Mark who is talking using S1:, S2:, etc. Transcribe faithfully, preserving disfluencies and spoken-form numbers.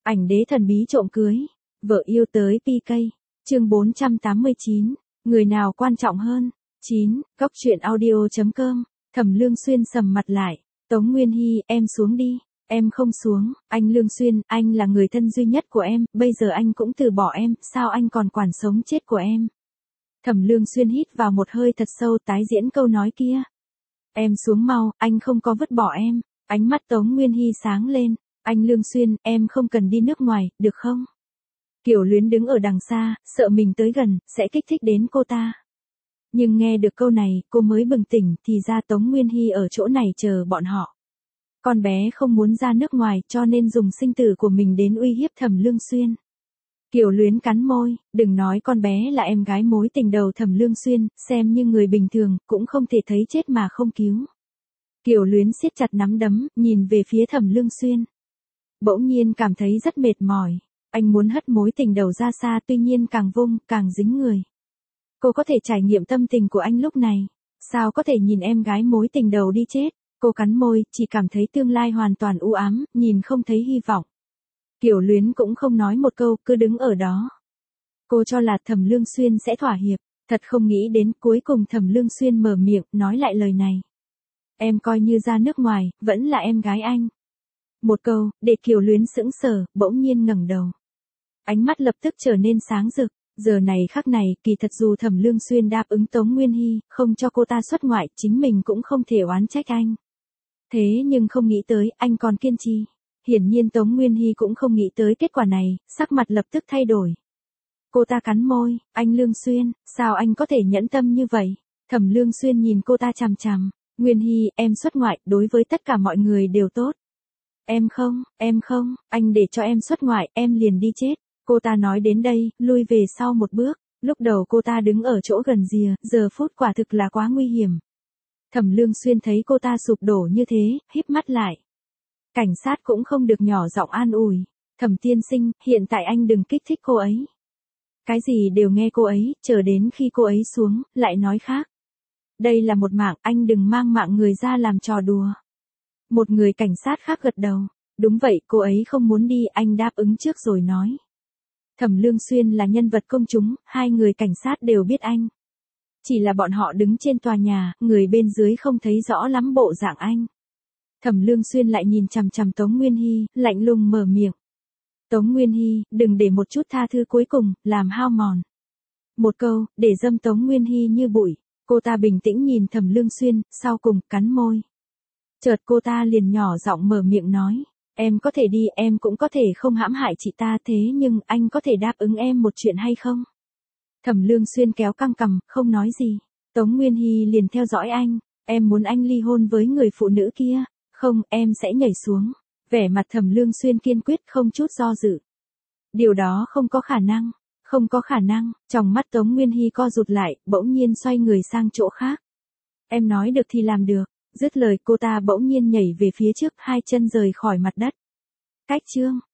S1: Ảnh đế thần bí trộm cưới. Vợ yêu tới pê ca. Chương bốn trăm tám mươi chín. Người nào quan trọng hơn? chín. Góc truyện audio chấm com. Thẩm Lương Xuyên sầm mặt lại. Tống Nguyên Hy, em xuống đi. Em không xuống. Anh Lương Xuyên, anh là người thân duy nhất của em, bây giờ anh cũng từ bỏ em, sao anh còn quản sống chết của em? Thẩm Lương Xuyên hít vào một hơi thật sâu, tái diễn câu nói kia. Em xuống mau, anh không có vứt bỏ em. Ánh mắt Tống Nguyên Hy sáng lên. Anh Lương Xuyên, em không cần đi nước ngoài, được không? Kiều Luyến đứng ở đằng xa, sợ mình tới gần, sẽ kích thích đến cô ta. Nhưng nghe được câu này, cô mới bừng tỉnh, thì ra Tống Nguyên Hy ở chỗ này chờ bọn họ. Con bé không muốn ra nước ngoài, cho nên dùng sinh tử của mình đến uy hiếp Thẩm Lương Xuyên. Kiều Luyến cắn môi, đừng nói con bé là em gái mối tình đầu Thẩm Lương Xuyên, xem như người bình thường, cũng không thể thấy chết mà không cứu. Kiều Luyến siết chặt nắm đấm, nhìn về phía Thẩm Lương Xuyên. Bỗng nhiên cảm thấy rất mệt mỏi. Anh muốn hất mối tình đầu ra xa, tuy nhiên càng vung, càng dính người. Cô có thể trải nghiệm tâm tình của anh lúc này. Sao có thể nhìn em gái mối tình đầu đi chết? Cô cắn môi, chỉ cảm thấy tương lai hoàn toàn u ám, nhìn không thấy hy vọng. Kiều Luyến cũng không nói một câu, cứ đứng ở đó. Cô cho là Thẩm Lương Xuyên sẽ thỏa hiệp, thật không nghĩ đến cuối cùng Thẩm Lương Xuyên mở miệng, nói lại lời này. Em coi như ra nước ngoài, vẫn là em gái anh. Một câu, để Kiều Luyến sững sờ, bỗng nhiên ngẩng đầu. Ánh mắt lập tức trở nên sáng rực, giờ này khắc này, kỳ thật dù Thẩm Lương Xuyên đáp ứng Tống Nguyên Hy, không cho cô ta xuất ngoại, chính mình cũng không thể oán trách anh. Thế nhưng không nghĩ tới, anh còn kiên trì. Hiển nhiên Tống Nguyên Hy cũng không nghĩ tới kết quả này, sắc mặt lập tức thay đổi. Cô ta cắn môi, anh Lương Xuyên, sao anh có thể nhẫn tâm như vậy? Thẩm Lương Xuyên nhìn cô ta chằm chằm. Nguyên Hy, em xuất ngoại, đối với tất cả mọi người đều tốt. Em không, em không, anh để cho em xuất ngoại, em liền đi chết. Cô ta nói đến đây, lui về sau một bước. Lúc đầu cô ta đứng ở chỗ gần rìa, giờ phút quả thực là quá nguy hiểm. Thẩm Lương Xuyên thấy cô ta sụp đổ như thế, híp mắt lại. Cảnh sát cũng không được nhỏ giọng an ủi. Thẩm tiên sinh, hiện tại anh đừng kích thích cô ấy. Cái gì đều nghe cô ấy, chờ đến khi cô ấy xuống, lại nói khác. Đây là một mạng, anh đừng mang mạng người ra làm trò đùa. Một người cảnh sát khác gật đầu. Đúng vậy, cô ấy không muốn đi, anh đáp ứng trước rồi nói. Thẩm Lương Xuyên là nhân vật công chúng, hai người cảnh sát đều biết anh. Chỉ là bọn họ đứng trên tòa nhà, người bên dưới không thấy rõ lắm bộ dạng anh. Thẩm Lương Xuyên lại nhìn chằm chằm Tống Nguyên Hy, lạnh lùng mở miệng. Tống Nguyên Hy, đừng để một chút tha thứ cuối cùng, làm hao mòn. Một câu, để dâm Tống Nguyên Hy như bụi. Cô ta bình tĩnh nhìn Thẩm Lương Xuyên, sau cùng, cắn môi. Chợt cô ta liền nhỏ giọng mở miệng nói. Em có thể đi, em cũng có thể không hãm hại chị ta, thế nhưng anh có thể đáp ứng em một chuyện hay không? Thẩm Lương Xuyên kéo căng cằm, không nói gì. Tống Nguyên Hy liền theo dõi anh. Em muốn anh ly hôn với người phụ nữ kia. Không, em sẽ nhảy xuống. Vẻ mặt Thẩm Lương Xuyên kiên quyết, không chút do dự. Điều đó không có khả năng. Không có khả năng. Trong mắt Tống Nguyên Hy co rụt lại, bỗng nhiên xoay người sang chỗ khác. Em nói được thì làm được. Dứt lời cô ta bỗng nhiên nhảy về phía trước, hai chân rời khỏi mặt đất. Cách chương.